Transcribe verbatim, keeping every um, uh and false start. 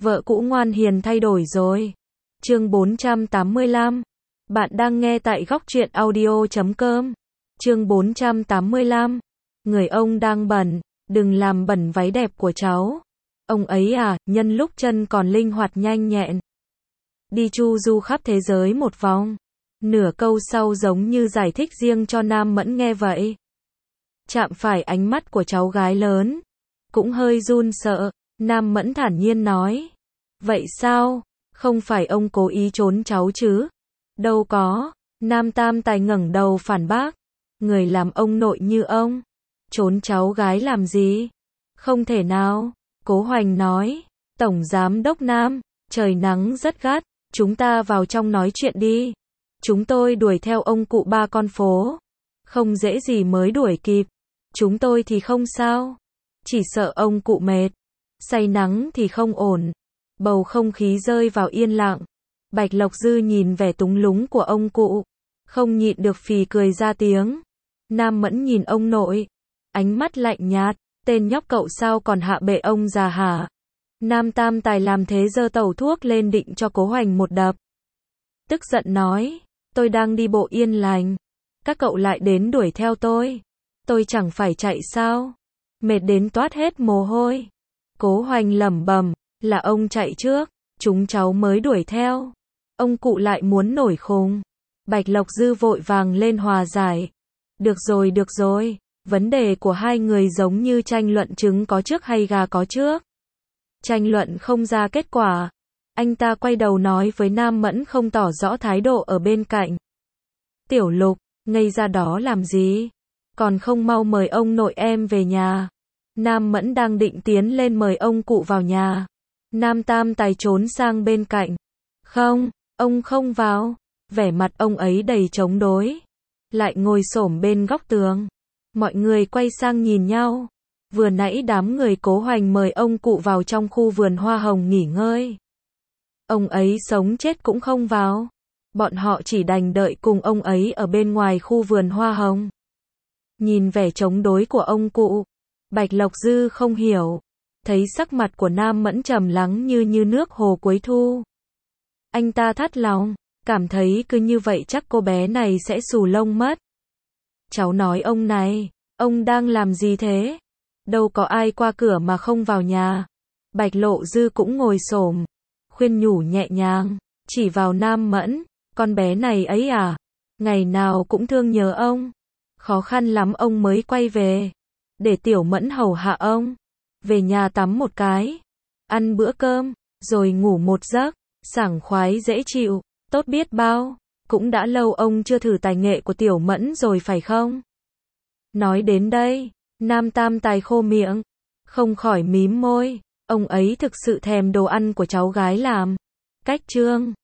Vợ cũ ngoan hiền thay đổi rồi. Chương bốn trăm tám mươi lăm. Bạn đang nghe tại góc truyện audio chấm com. Chương bốn trăm tám mươi lăm. Người ông đang bận, đừng làm bẩn váy đẹp của cháu. Ông ấy à, nhân lúc chân còn linh hoạt nhanh nhẹn, đi chu du khắp thế giới một vòng. Nửa câu sau giống như giải thích riêng cho Nam Mẫn nghe vậy. Chạm phải ánh mắt của cháu gái lớn, cũng hơi run sợ. Nam Mẫn thản nhiên nói: vậy sao? Không phải ông cố ý trốn cháu chứ? Đâu có. Nam Tam Tài ngẩng đầu phản bác: người làm ông nội như ông, trốn cháu gái làm gì? Không thể nào. Cố Hoành nói: Tổng Giám Đốc Nam, trời nắng rất gắt, chúng ta vào trong nói chuyện đi. Chúng tôi đuổi theo ông cụ ba con phố, không dễ gì mới đuổi kịp. Chúng tôi thì không sao, chỉ sợ ông cụ mệt, say nắng thì không ổn. Bầu không khí rơi vào yên lặng. Bạch Lộc Dư nhìn vẻ túng lúng của ông cụ, không nhịn được phì cười ra tiếng. Nam Mẫn nhìn ông nội, ánh mắt lạnh nhạt: tên nhóc cậu sao còn hạ bệ ông già hả? Nam Tam Tài làm thế giơ tẩu thuốc lên định cho Cố Hoành một đập. Tức giận nói: tôi đang đi bộ yên lành, các cậu lại đến đuổi theo tôi. Tôi chẳng phải chạy sao? Mệt đến toát hết mồ hôi. Cố Hoành lẩm bẩm: là ông chạy trước, chúng cháu mới đuổi theo. Ông cụ lại muốn nổi khùng. Bạch Lộc Dư vội vàng lên hòa giải: được rồi được rồi, vấn đề của hai người giống như tranh luận trứng có trước hay gà có trước. Tranh luận không ra kết quả. Anh ta quay đầu nói với Nam Mẫn không tỏ rõ thái độ ở bên cạnh: Tiểu Lục, ngây ra đó làm gì? Còn không mau mời ông nội em về nhà. Nam Mẫn đang định tiến lên mời ông cụ vào nhà. Nam Tam Tài trốn sang bên cạnh: không, ông không vào. Vẻ mặt ông ấy đầy chống đối, lại ngồi xổm bên góc tường. Mọi người quay sang nhìn nhau. Vừa nãy đám người Cố Hoành mời ông cụ vào trong khu vườn hoa hồng nghỉ ngơi, ông ấy sống chết cũng không vào. Bọn họ chỉ đành đợi cùng ông ấy ở bên ngoài khu vườn hoa hồng. Nhìn vẻ chống đối của ông cụ, Bạch Lộc Dư không hiểu, thấy sắc mặt của Nam Mẫn trầm lắng như như nước hồ cuối thu. Anh ta thắt lòng, cảm thấy cứ như vậy chắc cô bé này sẽ xù lông mất. Cháu nói ông này, ông đang làm gì thế? Đâu có ai qua cửa mà không vào nhà. Bạch Lộ Dư cũng ngồi xổm, khuyên nhủ nhẹ nhàng, chỉ vào Nam Mẫn: con bé này ấy à, ngày nào cũng thương nhớ ông. Khó khăn lắm ông mới quay về, để Tiểu Mẫn hầu hạ ông. Về nhà tắm một cái, ăn bữa cơm, rồi ngủ một giấc, sảng khoái dễ chịu, tốt biết bao. Cũng đã lâu ông chưa thử tài nghệ của Tiểu Mẫn rồi phải không? Nói đến đây, Nam Tam Tài khô miệng, không khỏi mím môi. Ông ấy thực sự thèm đồ ăn của cháu gái làm. Cách chương